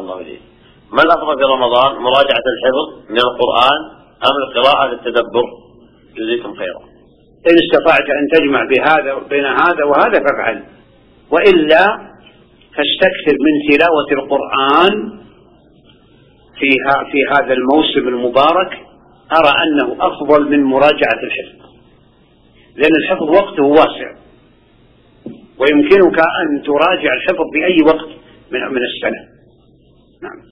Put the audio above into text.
الله إليك. ما الأفضل في رمضان، مراجعة الحفظ من القرآن أم القراءة للتدبر؟ جزيكم خيرا. إن استطعت أن تجمع بين هذا وهذا فافعل، وإلا فاستكثر من تلاوة القرآن في هذا الموسم المبارك. أرى أنه أفضل من مراجعة الحفظ، لأن الحفظ وقته واسع، ويمكنك أن تراجع الحفظ في أي وقت من السنة. نعم.